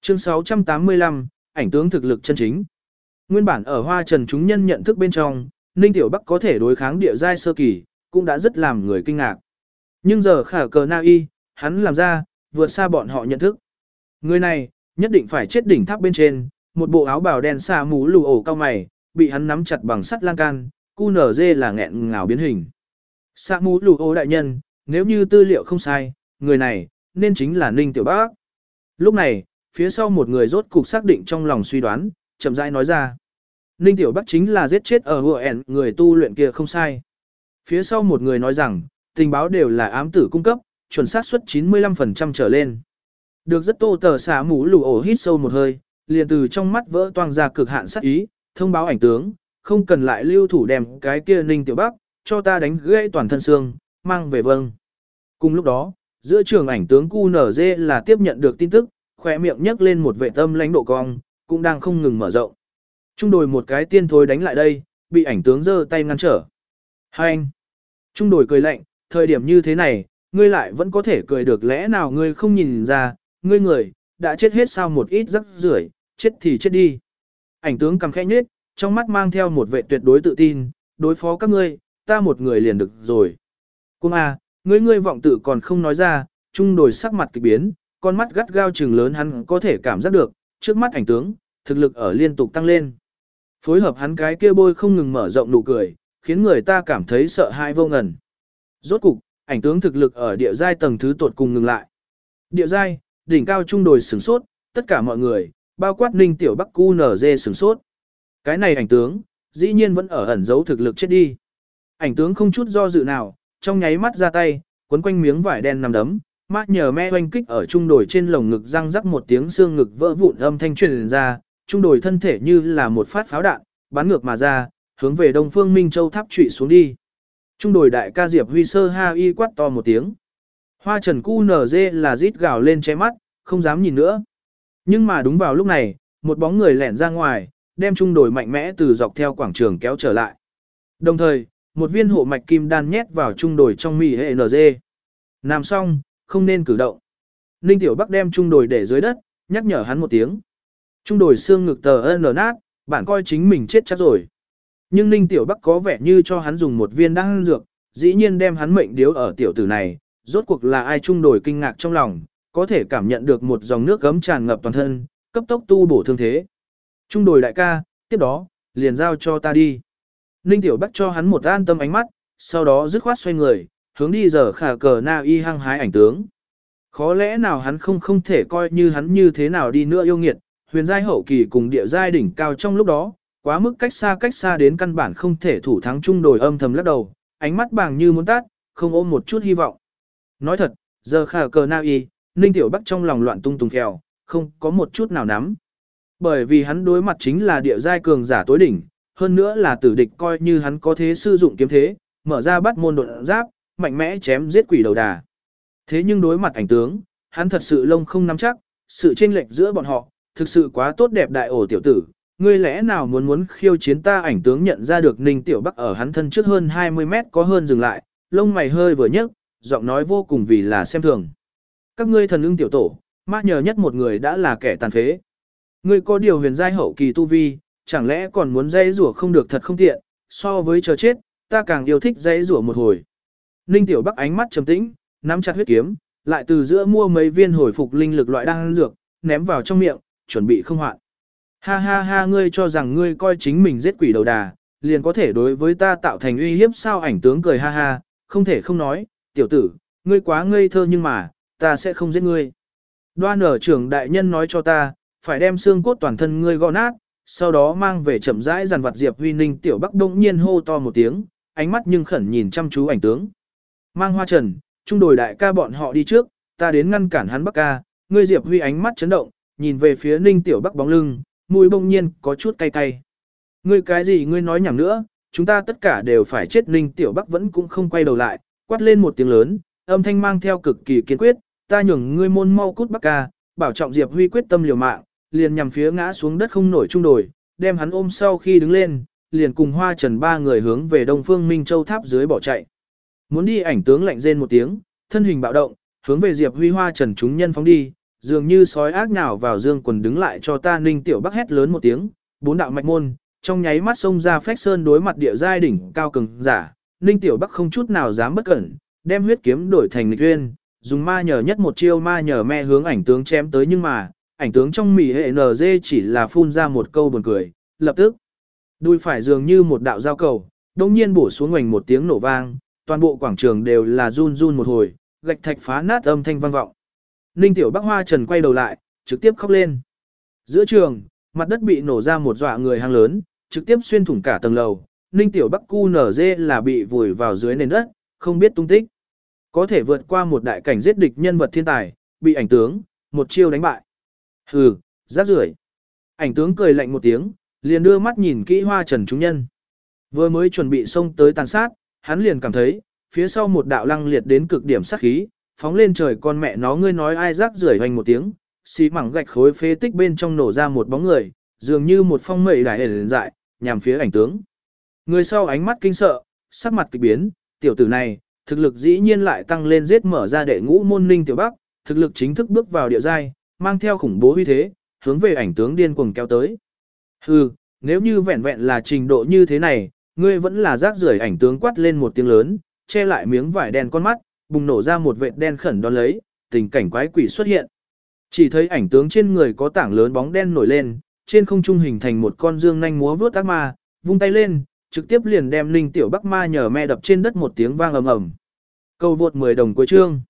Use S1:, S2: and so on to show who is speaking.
S1: Chương 685, ảnh tướng thực lực chân chính. Nguyên bản ở Hoa Trần chúng nhân nhận thức bên trong, Ninh Tiểu Bắc có thể đối kháng địa giai sơ kỳ, cũng đã rất làm người kinh ngạc. Nhưng giờ khả cờ na y, hắn làm ra, vượt xa bọn họ nhận thức. Người này, nhất định phải chết đỉnh tháp bên trên, một bộ áo bào đen xa mũ lù ổ cao mày, bị hắn nắm chặt bằng sắt lan can, QNZ là nghẹn ngào biến hình. Xa mũ lù ổ đại nhân, nếu như tư liệu không sai, người này, nên chính là Ninh Tiểu Bắc. Lúc này, phía sau một người rốt cục xác định trong lòng suy đoán, chậm rãi nói ra. Ninh Tiểu Bắc chính là giết chết ở UN người tu luyện kia không sai. Phía sau một người nói rằng, tình báo đều là ám tử cung cấp, chuẩn xác suất 95% trở lên. Được rất tô tờ xả mũ lù ổ hít sâu một hơi, liền từ trong mắt vỡ toang ra cực hạn sát ý, thông báo ảnh tướng, không cần lại lưu thủ đem cái kia Ninh Tiểu Bắc, cho ta đánh gãy toàn thân xương, mang về vâng. Cùng lúc đó, giữa trường ảnh tướng QNZ là tiếp nhận được tin tức, khỏe miệng nhấc lên một vệ tâm lãnh độ cong, cũng đang không ngừng mở rộng. Trung đồi một cái tiên thối đánh lại đây, bị ảnh tướng giơ tay ngăn trở. Hai anh. Trung đồi cười lạnh, thời điểm như thế này, ngươi lại vẫn có thể cười được, lẽ nào ngươi không nhìn ra, ngươi người, đã chết hết sao một ít rắc rưởi, chết thì chết đi. Ảnh tướng cầm khẽ nhếch, trong mắt mang theo một vệ tuyệt đối tự tin, đối phó các ngươi, ta một người liền được rồi. Cung A, ngươi vọng tự còn không nói ra, trung đồi sắc mặt kỳ biến, con mắt gắt gao trừng lớn, hắn có thể cảm giác được, trước mắt ảnh tướng, thực lực ở liên tục tăng lên. Phối hợp hắn cái kia bôi không ngừng mở rộng nụ cười, khiến người ta cảm thấy sợ hãi vô ngần. Rốt cục, ảnh tướng thực lực ở địa giai tầng thứ tột cùng ngừng lại. Địa giai, đỉnh cao trung đồi sửng sốt, tất cả mọi người, bao quát Ninh Tiểu Bắc QNZ sửng sốt. Cái này ảnh tướng, dĩ nhiên vẫn ở ẩn giấu thực lực chết đi. Ảnh tướng không chút do dự nào, trong nháy mắt ra tay, quấn quanh miếng vải đen nằm đấm, mát nhờ me oanh kích ở trung đồi trên lồng ngực, răng rắc một tiếng xương ngực vỡ vụn âm thanh truyền ra, trung đồi thân thể như là một phát pháo đạn, bắn ngược mà ra, hướng về Đông Phương Minh Châu tháp trụy xuống đi. Trung đồi đại ca Diệp Huy sơ ha y quát to một tiếng. Hoa Trần QNZ là rít gào lên che mắt, không dám nhìn nữa. Nhưng mà đúng vào lúc này, một bóng người lẻn ra ngoài, đem trung đồi mạnh mẽ từ dọc theo quảng trường kéo trở lại. Đồng thời, một viên hộ mạch kim đan nhét vào trung đồi trong mì hệ NG. Làm xong, không nên cử động. Ninh Tiểu Bắc đem trung đồi để dưới đất, nhắc nhở hắn một tiếng. Trung đồi xương ngực tờ nở nát, bạn coi chính mình chết chắc rồi. Nhưng Ninh Tiểu Bắc có vẻ như cho hắn dùng một viên đan dược, dĩ nhiên đem hắn mệnh điếu ở tiểu tử này, rốt cuộc là ai. Trung đồi kinh ngạc trong lòng, có thể cảm nhận được một dòng nước gấm tràn ngập toàn thân, cấp tốc tu bổ thương thế. Trung đồi đại ca, tiếp đó, liền giao cho ta đi. Ninh Tiểu Bắc cho hắn một an tâm ánh mắt, sau đó dứt khoát xoay người, hướng đi giờ khả cờ na y hăng hái ảnh tướng. Khó lẽ nào hắn không thể coi như hắn như thế nào đi nữa yêu nghiệt, huyền giai hậu kỳ cùng địa giai đỉnh cao trong lúc đó, quá mức cách xa đến căn bản không thể thủ thắng. Trung đồi âm thầm lắc đầu, ánh mắt bàng như muốn tát, không ôm một chút hy vọng. Nói thật, giờ khả cờ na y, Ninh Tiểu Bắc trong lòng loạn tung tùng phèo, không có một chút nào nắm. Bởi vì hắn đối mặt chính là địa giai cường giả tối đỉnh, hơn nữa là tử địch, coi như hắn có thế sử dụng kiếm thế, mở ra bắt môn đột giáp, mạnh mẽ chém giết quỷ đầu đà. Thế nhưng đối mặt ảnh tướng, hắn thật sự lông không nắm chắc, sự chênh lệch giữa bọn họ, thực sự quá tốt đẹp. Đại ổ tiểu tử, ngươi lẽ nào muốn khiêu chiến ta? Ảnh tướng nhận ra được Ninh Tiểu Bắc ở hắn thân trước hơn 20 mét có hơn dừng lại, lông mày hơi vừa nhấc, giọng nói vô cùng vì là xem thường. Các ngươi thần ưng tiểu tổ, mát nhờ nhất một người đã là kẻ tàn phế. Ngươi có điều huyền giai hậu kỳ tu vi, chẳng lẽ còn muốn dây rủa không được? Thật không tiện, so với chờ chết, ta càng yêu thích dây rủa một hồi. Ninh Tiểu Bắc ánh mắt trầm tĩnh, nắm chặt huyết kiếm, lại từ giữa mua mấy viên hồi phục linh lực loại đan dược, ném vào trong miệng, chuẩn bị không hoạn. Ha ha ha, ngươi cho rằng ngươi coi chính mình giết quỷ đầu đà, liền có thể đối với ta tạo thành uy hiếp sao? Ảnh tướng cười ha ha, không thể không nói, tiểu tử, ngươi quá ngây thơ, nhưng mà, ta sẽ không giết ngươi. Đoan ở trưởng đại nhân nói cho ta, phải đem xương cốt toàn thân ngươi gõ nát, sau đó mang về chậm rãi dàn vặt Diệp Huy. Ninh Tiểu Bắc đông nhiên hô to một tiếng, ánh mắt nhưng khẩn nhìn chăm chú ảnh tướng. Mang Hoa Trần, trung đồi đại ca bọn họ đi trước, ta đến ngăn cản hắn Bắc ca. Ngươi Diệp Huy ánh mắt chấn động, nhìn về phía Ninh Tiểu Bắc bóng lưng, mũi bỗng nhiên có chút cay cay. Ngươi cái gì? Ngươi nói nhảm nữa, chúng ta tất cả đều phải chết. Ninh Tiểu Bắc vẫn cũng không quay đầu lại, quát lên một tiếng lớn, âm thanh mang theo cực kỳ kiên quyết, ta nhường ngươi môn mau cút Bắc ca. Bảo trọng. Diệp Huy quyết tâm liều mạng, liền nhằm phía ngã xuống đất không nổi trung đồi, đem hắn ôm. Sau khi đứng lên, liền cùng Hoa Trần ba người hướng về Đông Phương Minh Châu tháp dưới bỏ chạy. Muốn đi. Ảnh tướng lạnh rên một tiếng, thân hình bạo động, hướng về Diệp Huy Hoa Trần chúng nhân phóng đi, dường như sói ác nhào vào Dương Quần đứng lại cho ta. Ninh Tiểu Bắc hét lớn một tiếng, 4 đạo mạch môn, trong nháy mắt xông ra phách sơn đối mặt địa giai đỉnh cao cường giả. Ninh Tiểu Bắc không chút nào dám bất cẩn, đem huyết kiếm đổi thành nghịch uyên, dùng ma nhờ nhất một chiêu ma nhờ me hướng ảnh tướng chém tới, nhưng mà, ảnh tướng trong mỉ hệ NG chỉ là phun ra một câu buồn cười, lập tức đùi phải dường như một đạo giao cầu, đột nhiên bổ xuống ngoảnh một tiếng nổ vang, toàn bộ quảng trường đều là run run một hồi, gạch thạch phá nát âm thanh vang vọng. Ninh Tiểu Bắc Hoa Trần quay đầu lại, trực tiếp khóc lên. Giữa trường, mặt đất bị nổ ra một dọa người hang lớn, trực tiếp xuyên thủng cả tầng lầu. Ninh Tiểu Bắc QNZ là bị vùi vào dưới nền đất, không biết tung tích. Có thể vượt qua một đại cảnh giết địch nhân vật thiên tài, bị ảnh tướng một chiêu đánh bại. Hừ, rác rưởi. Ảnh tướng cười lạnh một tiếng, liền đưa mắt nhìn kỹ Hoa Trần chúng nhân. Vừa mới chuẩn bị xông tới tàn sát, hắn liền cảm thấy, phía sau một đạo lăng liệt đến cực điểm sát khí, phóng lên trời. Con mẹ nó, ngươi nói ai rác rưởi hoành một tiếng, xí mảng gạch khối phế tích bên trong nổ ra một bóng người, dường như một phong mây đại hển dại, nhằm phía ảnh tướng. Người sau ánh mắt kinh sợ, sắc mặt kỳ biến, tiểu tử này, thực lực dĩ nhiên lại tăng lên, giết mở ra đệ ngũ môn Ninh Tiểu Bắc, thực lực chính thức bước vào địa giai, mang theo khủng bố uy thế, hướng về ảnh tướng điên cuồng kéo tới. Hừ, nếu như vẹn vẹn là trình độ như thế này, ngươi vẫn là rác rưởi. Ảnh tướng quát lên một tiếng lớn, che lại miếng vải đen con mắt, bùng nổ ra một vệt đen khẩn đón lấy, tình cảnh quái quỷ xuất hiện. Chỉ thấy ảnh tướng trên người có tảng lớn bóng đen nổi lên, trên không trung hình thành một con dương nhanh múa vướt ác ma, vung tay lên, trực tiếp liền đem Ninh Tiểu Bắc ma nhờ me đập trên đất, một tiếng vang ầm ầm. Câu vượt 10 đồng cuối chương.